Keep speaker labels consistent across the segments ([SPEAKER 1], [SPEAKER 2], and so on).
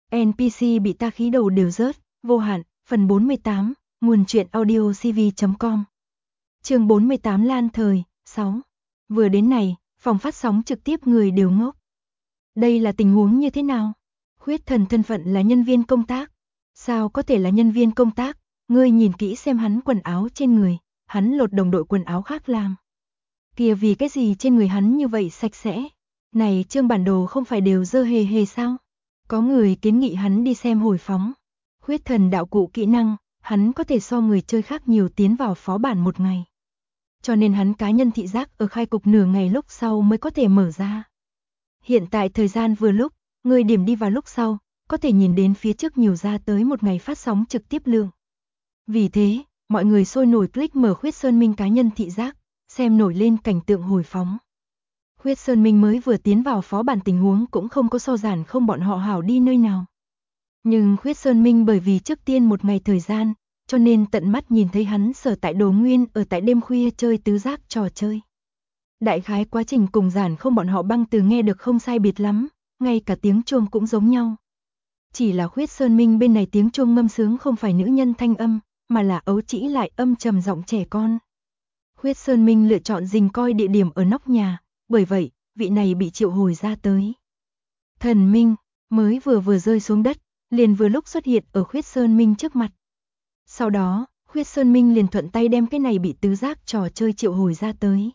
[SPEAKER 1] NPC bị ta khí đầu đều rớt, vô hạn, phần 48, nguồn truyện audio cv.com. Chương 48 Lan Thời, 6. Vừa đến này, phòng phát sóng trực tiếp người đều ngốc. Đây là tình huống như thế nào? Khuyết Thần thân phận là nhân viên công tác. Sao có thể là nhân viên công tác? Ngươi nhìn kỹ xem hắn quần áo trên người, hắn lột đồng đội quần áo khác làm. Kìa, vì cái gì trên người hắn như vậy sạch sẽ? Này, chương bản đồ không phải đều dơ hề hề sao? Có người kiến nghị hắn đi xem hồi phóng. Khuyết Thần đạo cụ kỹ năng, hắn có thể so người chơi khác nhiều tiến vào phó bản một ngày. Cho nên hắn cá nhân thị giác ở khai cục nửa ngày lúc sau mới có thể mở ra. Hiện tại thời gian vừa lúc, người điểm đi vào lúc sau, có thể nhìn đến phía trước nhiều ra tới một ngày phát sóng trực tiếp lượng. Vì thế, mọi người sôi nổi click mở Khuyết Sơn Minh cá nhân thị giác, xem nổi lên cảnh tượng hồi phóng. Khuyết Sơn Minh mới vừa tiến vào phó bản tình huống cũng không có so giản không bọn họ hảo đi nơi nào. Nhưng Khuyết Sơn Minh bởi vì trước tiên một ngày thời gian, cho nên tận mắt nhìn thấy hắn sở tại Đồ Nguyên ở tại đêm khuya chơi tứ giác trò chơi. Đại khái quá trình cùng giản không bọn họ băng từ nghe được không sai biệt lắm, ngay cả tiếng chuông cũng giống nhau. Chỉ là Khuyết Sơn Minh bên này tiếng chuông ngâm sướng không phải nữ nhân thanh âm, mà là ấu trĩ lại âm trầm giọng trẻ con. Khuyết Sơn Minh lựa chọn dình coi địa điểm ở nóc nhà, bởi vậy, vị này bị triệu hồi ra tới. Thần Minh, mới vừa rơi xuống đất, liền vừa lúc xuất hiện ở Khuyết Sơn Minh trước mặt. Sau đó, Khuyết Sơn Minh liền thuận tay đem cái này bị tứ giác trò chơi triệu hồi ra tới.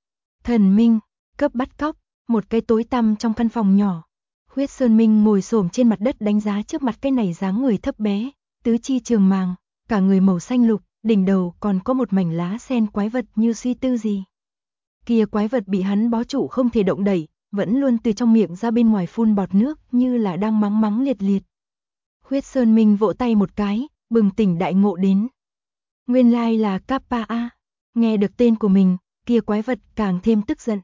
[SPEAKER 1] Thần Minh, cấp bắt cóc, một cái tối tăm trong căn phòng nhỏ. Khuyết Sơn Minh ngồi xổm trên mặt đất đánh giá trước mặt cái này dáng người thấp bé, tứ chi trường màng, cả người màu xanh lục, đỉnh đầu còn có một mảnh lá sen quái vật như suy tư gì. Kia quái vật bị hắn bó trụ không thể động đẩy, vẫn luôn từ trong miệng ra bên ngoài phun bọt nước như là đang mắng mắng liệt liệt. Khuyết Sơn Minh vỗ tay một cái, bừng tỉnh đại ngộ đến. Nguyên lai là Kappa A. Nghe được tên của mình, kia quái vật càng thêm tức giận.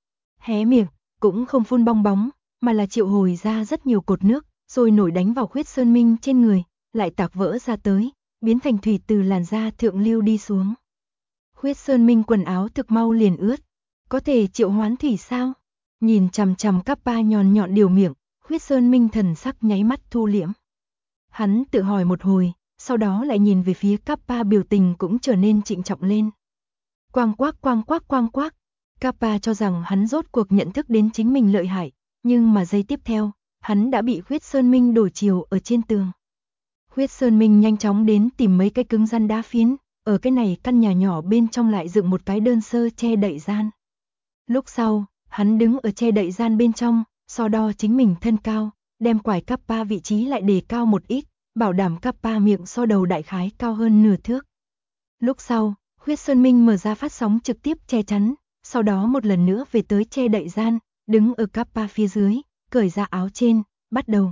[SPEAKER 1] Hé miệng, cũng không phun bong bóng, mà là triệu hồi ra rất nhiều cột nước, rồi nổi đánh vào Khuyết Sơn Minh trên người, lại tạc vỡ ra tới, biến thành thủy từ làn da thượng lưu đi xuống. Khuyết Sơn Minh quần áo thực mau liền ướt. Có thể triệu hoán thủy sao? Nhìn chằm chằm Kappa nhọn nhọn điều miệng, Khuyết Sơn Minh thần sắc nháy mắt thu liễm. Hắn tự hỏi một hồi, sau đó lại nhìn về phía Kappa, biểu tình cũng trở nên trịnh trọng lên. Quang quác quang quác quang quác. Kappa cho rằng hắn rốt cuộc nhận thức đến chính mình lợi hại, nhưng mà giây tiếp theo, hắn đã bị Khuyết Sơn Minh đổi chiều ở trên tường. Khuyết Sơn Minh nhanh chóng đến tìm mấy cái cứng rắn đá phiến, ở cái này căn nhà nhỏ bên trong lại dựng một cái đơn sơ che đậy gian. Lúc sau, hắn đứng ở che đậy gian bên trong, so đo chính mình thân cao, đem quải Kappa vị trí lại đề cao một ít, bảo đảm Kappa miệng so đầu đại khái cao hơn nửa thước. Lúc sau, Khuyết Sơn Minh mở ra phát sóng trực tiếp che chắn, sau đó một lần nữa về tới che đậy gian, đứng ở Kappa phía dưới, cởi ra áo trên, bắt đầu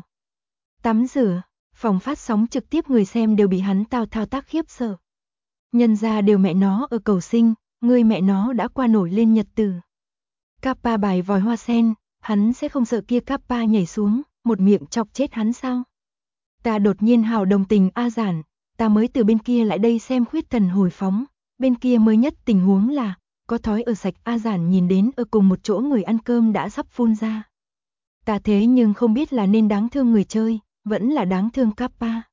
[SPEAKER 1] tắm rửa. Phòng phát sóng trực tiếp người xem đều bị hắn thao tác khiếp sợ. Nhân ra đều mẹ nó ở cầu sinh, người mẹ nó đã qua nổi lên nhật tử. Kappa bài vòi hoa sen, hắn sẽ không sợ kia Kappa nhảy xuống, một miệng chọc chết hắn sao? Ta đột nhiên hào đồng tình A Giản, ta mới từ bên kia lại đây xem Khuyết Thần hồi phóng, bên kia mới nhất tình huống là, có thói ở sạch. A Giản nhìn đến ở cùng một chỗ người ăn cơm đã sắp phun ra. Ta thế nhưng không biết là nên đáng thương người chơi, vẫn là đáng thương Kappa.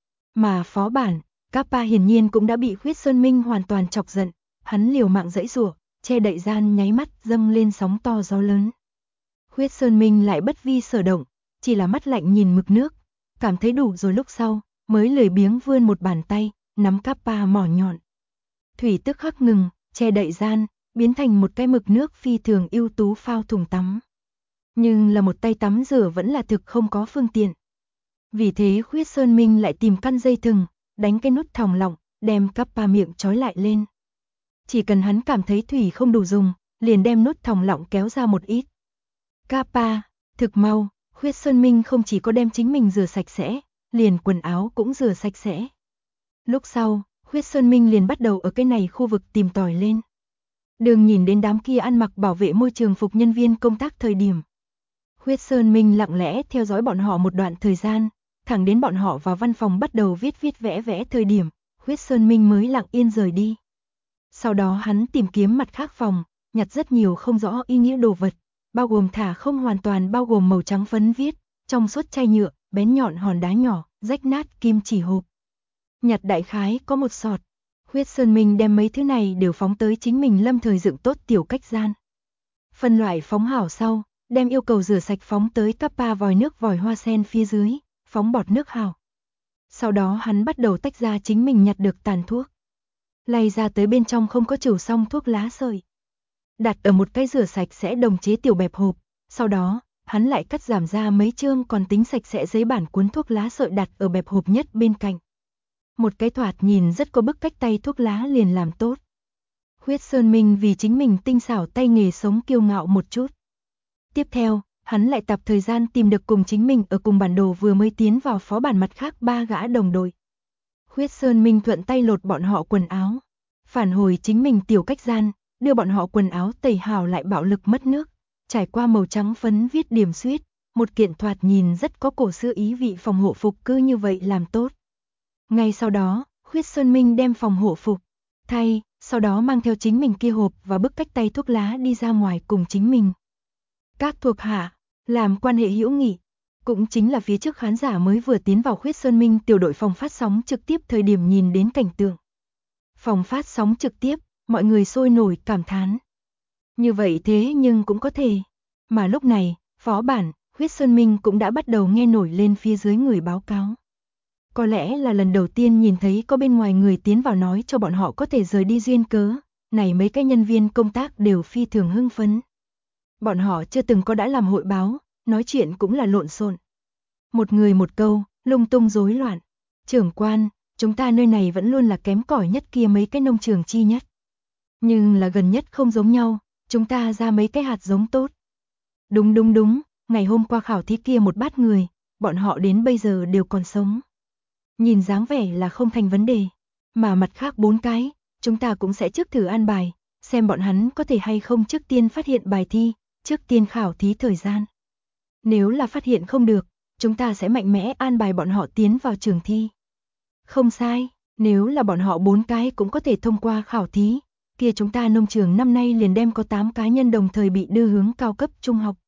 [SPEAKER 1] Mà phó bản, Kappa hiển nhiên cũng đã bị Khuyết Sơn Minh hoàn toàn chọc giận, hắn liều mạng giãy giụa, che đậy gian nháy mắt dâng lên sóng to gió lớn. Khuyết Sơn Minh lại bất vi sở động, chỉ là mắt lạnh nhìn mực nước, cảm thấy đủ rồi lúc sau, mới lười biếng vươn một bàn tay, nắm Kappa mỏ nhọn. Thủy tức khắc ngừng, che đậy gian, biến thành một cái mực nước phi thường ưu tú phao thùng tắm. Nhưng là một tay tắm rửa vẫn là thực không có phương tiện. Vì thế Khuyết Sơn Minh lại tìm căn dây thừng, đánh cái nút thòng lọng, đem Kappa miệng trói lại lên. Chỉ cần hắn cảm thấy thủy không đủ dùng, liền đem nút thòng lọng kéo ra một ít. Kappa, thực mau, Khuyết Sơn Minh không chỉ có đem chính mình rửa sạch sẽ, liền quần áo cũng rửa sạch sẽ. Lúc sau, Khuyết Sơn Minh liền bắt đầu ở cái này khu vực tìm tòi lên. Đường nhìn đến đám kia ăn mặc bảo vệ môi trường phục nhân viên công tác thời điểm. Khuyết Sơn Minh lặng lẽ theo dõi bọn họ một đoạn thời gian, thẳng đến bọn họ vào văn phòng bắt đầu viết vẽ thời điểm, Khuyết Sơn Minh mới lặng yên rời đi. Sau đó hắn tìm kiếm mặt khác phòng, nhặt rất nhiều không rõ ý nghĩa đồ vật, bao gồm thả không hoàn toàn bao gồm màu trắng phấn viết, trong suốt chai nhựa, bén nhọn hòn đá nhỏ, rách nát kim chỉ hộp. Nhặt đại khái có một sọt. Huyết Sơn Minh đem mấy thứ này đều phóng tới chính mình lâm thời dựng tốt tiểu cách gian. Phân loại phóng hảo sau, đem yêu cầu rửa sạch phóng tới Kappa vòi nước vòi hoa sen phía dưới, phóng bọt nước hảo. Sau đó hắn bắt đầu tách ra chính mình nhặt được tàn thuốc. Lay ra tới bên trong không có trừ xong thuốc lá sợi. Đặt ở một cái rửa sạch sẽ đồng chế tiểu bẹp hộp, sau đó, hắn lại cắt giảm ra mấy chương còn tính sạch sẽ giấy bản cuốn thuốc lá sợi đặt ở bẹp hộp nhất bên cạnh. Một cái thoạt nhìn rất có bức cách tay thuốc lá liền làm tốt. Huyết Sơn Minh vì chính mình tinh xảo tay nghề sống kiêu ngạo một chút. Tiếp theo, hắn lại tập thời gian tìm được cùng chính mình ở cùng bản đồ vừa mới tiến vào phó bản mặt khác 3 gã đồng đội. Huyết Sơn Minh thuận tay lột bọn họ quần áo, phản hồi chính mình tiểu cách gian, đưa bọn họ quần áo tẩy hào lại bạo lực mất nước, trải qua màu trắng phấn viết điểm xuyết, một kiện thoạt nhìn rất có cổ xưa ý vị phòng hộ phục cứ như vậy làm tốt. Ngay sau đó, Huyết Sơn Minh đem phòng hộ phục thay, sau đó mang theo chính mình kia hộp và bức cách tay thuốc lá đi ra ngoài cùng chính mình. Các thuộc hạ, làm quan hệ hữu nghị, cũng chính là phía trước khán giả mới vừa tiến vào Huyết Sơn Minh tiểu đội phòng phát sóng trực tiếp thời điểm nhìn đến cảnh tượng. Phòng phát sóng trực tiếp, mọi người sôi nổi cảm thán. Như vậy thế nhưng cũng có thể. Mà lúc này, phó bản, Huyết Sơn Minh cũng đã bắt đầu nghe nổi lên phía dưới người báo cáo. Có lẽ là lần đầu tiên nhìn thấy có bên ngoài người tiến vào nói cho bọn họ có thể rời đi duyên cớ, này mấy cái nhân viên công tác đều phi thường hưng phấn. Bọn họ chưa từng có đã làm hội báo, nói chuyện cũng là lộn xộn. Một người một câu, lung tung rối loạn. Trưởng quan, chúng ta nơi này vẫn luôn là kém cỏi nhất kia mấy cái nông trường chi nhất. Nhưng là gần nhất không giống nhau, chúng ta ra mấy cái hạt giống tốt. Đúng, ngày hôm qua khảo thí kia một bát người, bọn họ đến bây giờ đều còn sống. Nhìn dáng vẻ là không thành vấn đề, mà mặt khác 4 cái, chúng ta cũng sẽ trước thử an bài, xem bọn hắn có thể hay không trước tiên phát hiện bài thi, trước tiên khảo thí thời gian. Nếu là phát hiện không được, chúng ta sẽ mạnh mẽ an bài bọn họ tiến vào trường thi. Không sai, nếu là bọn họ 4 cái cũng có thể thông qua khảo thí, kia chúng ta nông trường năm nay liền đem có 8 cá nhân đồng thời bị đưa hướng cao cấp trung học.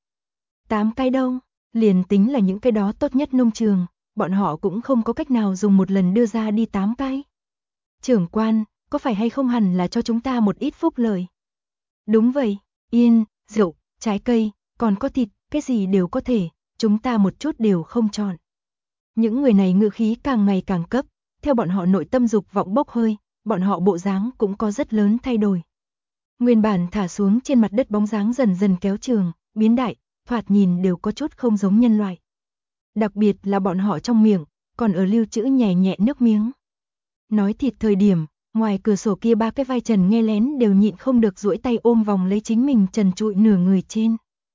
[SPEAKER 1] 8 cái đâu, liền tính là những cái đó tốt nhất nông trường, bọn họ cũng không có cách nào dùng một lần đưa ra đi 8 cái. Trưởng quan, có phải hay không hẳn là cho chúng ta một ít phúc lợi? Đúng vậy, yên, rượu, trái cây, còn có thịt, cái gì đều có thể, chúng ta một chút đều không chọn. Những người này ngữ khí càng ngày càng cấp, theo bọn họ nội tâm dục vọng bốc hơi, bọn họ bộ dáng cũng có rất lớn thay đổi. Nguyên bản thả xuống trên mặt đất bóng dáng dần dần kéo trường, biến đại, thoạt nhìn đều có chút không giống nhân loại. Đặc biệt là bọn họ trong miệng, còn ở lưu trữ nhẹ nhẹ nước miếng. Nói thịt thời điểm, ngoài cửa sổ kia 3 cái vai trần nghe lén đều nhịn không được duỗi tay ôm vòng lấy chính mình trần trụi nửa người trên.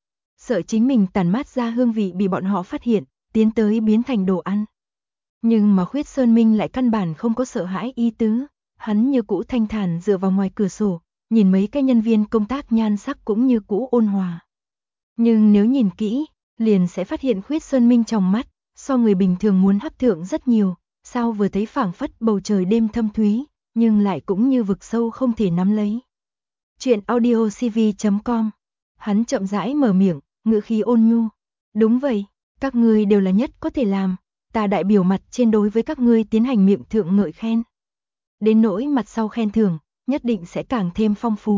[SPEAKER 1] Sợ chính mình tản mát ra hương vị bị bọn họ phát hiện, tiến tới biến thành đồ ăn. Nhưng mà Huyết Sơn Minh lại căn bản không có sợ hãi ý tứ, hắn như cũ thanh thản dựa vào ngoài cửa sổ, nhìn mấy cái nhân viên công tác nhan sắc cũng như cũ ôn hòa. Nhưng nếu nhìn kỹ, liền sẽ phát hiện Huyết Sơn Minh trong mắt, so người bình thường muốn hấp thượng rất nhiều, sao vừa thấy phảng phất bầu trời đêm thâm thúy, nhưng lại cũng như vực sâu không thể nắm lấy. Chuyện audiocv.com. Hắn chậm rãi mở miệng, ngữ khí ôn nhu. Đúng vậy, các ngươi đều là nhất có thể làm, ta đại biểu mặt trên đối với các ngươi tiến hành miệng thượng ngợi khen. Đến nỗi mặt sau khen thưởng, nhất định sẽ càng thêm phong phú.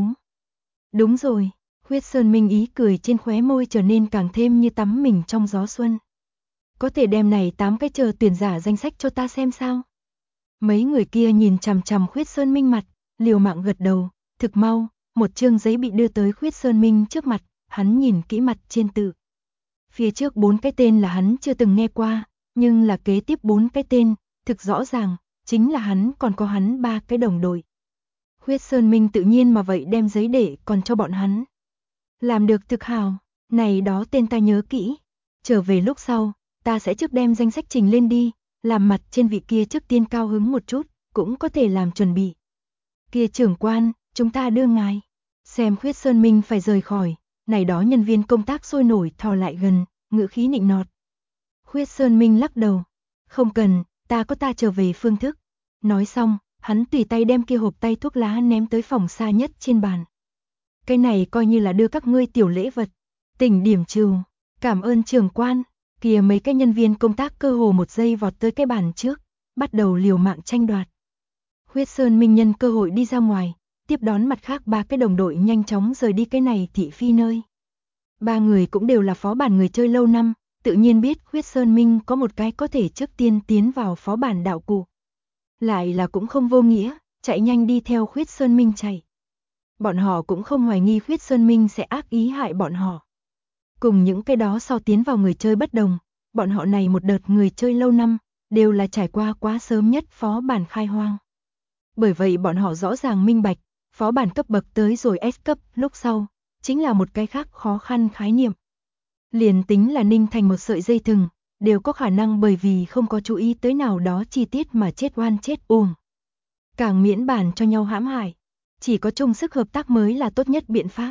[SPEAKER 1] Đúng rồi, Huyết Sơn Minh ý cười trên khóe môi trở nên càng thêm như tắm mình trong gió xuân. Có thể đem này 8 cái chờ tuyển giả danh sách cho ta xem sao? Mấy người kia nhìn chằm chằm Huyết Sơn Minh mặt, liều mạng gật đầu, thực mau, một chương giấy bị đưa tới Huyết Sơn Minh trước mặt, hắn nhìn kỹ mặt trên tự. Phía trước 4 cái tên là hắn chưa từng nghe qua, nhưng là kế tiếp 4 cái tên, thực rõ ràng, chính là hắn còn có hắn 3 cái đồng đội. Huyết Sơn Minh tự nhiên mà vậy đem giấy để còn cho bọn hắn. Làm được thực hào, này đó tên ta nhớ kỹ, trở về lúc sau, ta sẽ trước đem danh sách trình lên đi, làm mặt trên vị kia trước tiên cao hứng một chút, cũng có thể làm chuẩn bị. Kia trưởng quan, chúng ta đưa ngài. Xem Huyết Sơn Minh phải rời khỏi, này đó nhân viên công tác sôi nổi thò lại gần, ngữ khí nịnh nọt. Huyết Sơn Minh lắc đầu, không cần, ta có ta trở về phương thức. Nói xong, hắn tùy tay đem kia hộp tay thuốc lá ném tới phòng xa nhất trên bàn. Cái này coi như là đưa các ngươi tiểu lễ vật. Tỉnh điểm trừ, cảm ơn trưởng quan. Kia mấy cái nhân viên công tác cơ hồ một giây vọt tới cái bàn trước, bắt đầu liều mạng tranh đoạt. Huyết Sơn Minh nhân cơ hội đi ra ngoài, tiếp đón mặt khác 3 cái đồng đội nhanh chóng rời đi cái này thị phi nơi. 3 người cũng đều là phó bản người chơi lâu năm, tự nhiên biết Huyết Sơn Minh có một cái có thể trước tiên tiến vào phó bản đạo cụ. Lại là cũng không vô nghĩa, chạy nhanh đi theo Huyết Sơn Minh chạy. Bọn họ cũng không hoài nghi Huyết Sơn Minh sẽ ác ý hại bọn họ. Cùng những cái đó sau tiến vào người chơi bất đồng, bọn họ này một đợt người chơi lâu năm, đều là trải qua quá sớm nhất phó bản khai hoang. Bởi vậy bọn họ rõ ràng minh bạch, phó bản cấp bậc tới rồi S cấp lúc sau, chính là một cái khác khó khăn khái niệm. Liền tính là ninh thành một sợi dây thừng, đều có khả năng bởi vì không có chú ý tới nào đó chi tiết mà chết oan chết uổng. Càng miễn bàn cho nhau hãm hại, chỉ có chung sức hợp tác mới là tốt nhất biện pháp.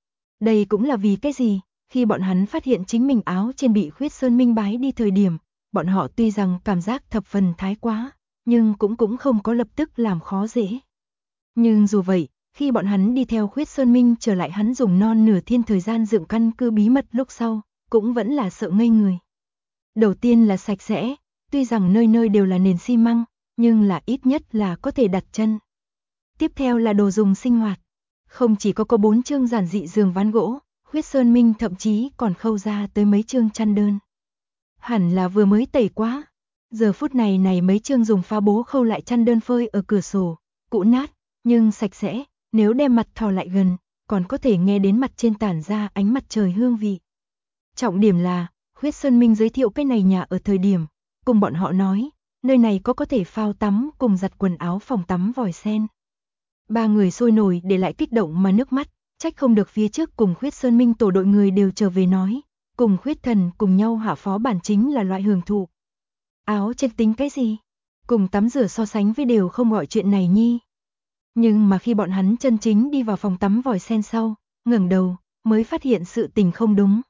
[SPEAKER 1] Đây cũng là vì cái gì, khi bọn hắn phát hiện chính mình áo trên bị Huyết Sơn Minh bái đi thời điểm, bọn họ tuy rằng cảm giác thập phần thái quá, nhưng cũng không có lập tức làm khó dễ. Nhưng dù vậy, khi bọn hắn đi theo Huyết Sơn Minh trở lại hắn dùng non nửa thiên thời gian dựng căn cứ bí mật lúc sau, cũng vẫn là sợ ngây người. Đầu tiên là sạch sẽ, tuy rằng nơi nơi đều là nền xi măng, nhưng là ít nhất là có thể đặt chân. Tiếp theo là đồ dùng sinh hoạt. Không chỉ có 4 chương giản dị giường ván gỗ, Huyết Sơn Minh thậm chí còn khâu ra tới mấy chương chăn đơn. Hẳn là vừa mới tẩy quá. Giờ phút này mấy chương dùng phá bố khâu lại chăn đơn phơi ở cửa sổ, cũ nát, nhưng sạch sẽ, nếu đem mặt thò lại gần, còn có thể nghe đến mặt trên tản ra ánh mặt trời hương vị. Trọng điểm là, Huyết Sơn Minh giới thiệu cái này nhà ở thời điểm, cùng bọn họ nói, nơi này có thể phao tắm cùng giặt quần áo phòng tắm vòi sen. 3 người sôi nổi để lại kích động mà nước mắt, trách không được phía trước cùng Huyết Sơn Minh tổ đội người đều trở về nói, cùng Huyết Thần cùng nhau hạ phó bản chính là loại hưởng thụ. Áo trên tính cái gì? Cùng tắm rửa so sánh với đều không gọi chuyện này nhi. Nhưng mà khi bọn hắn chân chính đi vào phòng tắm vòi sen sau, ngẩng đầu, mới phát hiện sự tình không đúng.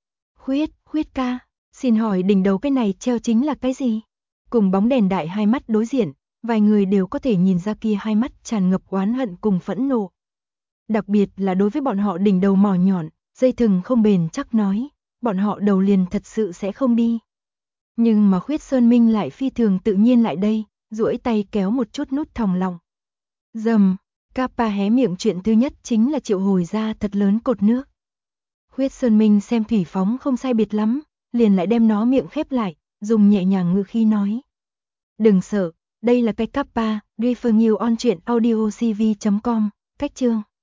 [SPEAKER 1] Huyết ca, xin hỏi đỉnh đầu cái này treo chính là cái gì? Cùng bóng đèn đại hai mắt đối diện, vài người đều có thể nhìn ra kia hai mắt tràn ngập oán hận cùng phẫn nộ. Đặc biệt là đối với bọn họ đỉnh đầu mỏ nhọn, dây thừng không bền chắc nói, bọn họ đầu liền thật sự sẽ không đi. Nhưng mà Huyết Sơn Minh lại phi thường tự nhiên lại đây, duỗi tay kéo một chút nút thòng lọng. Dầm, Kappa hé miệng chuyện thứ nhất chính là triệu hồi ra thật lớn cột nước. Huyết Sơn Minh xem thủy phóng không sai biệt lắm, liền lại đem nó miệng khép lại, dùng nhẹ nhàng ngữ khí nói. Đừng sợ, đây là cái Kappa, refer nhiều on truyện audiocv.com, cách chương.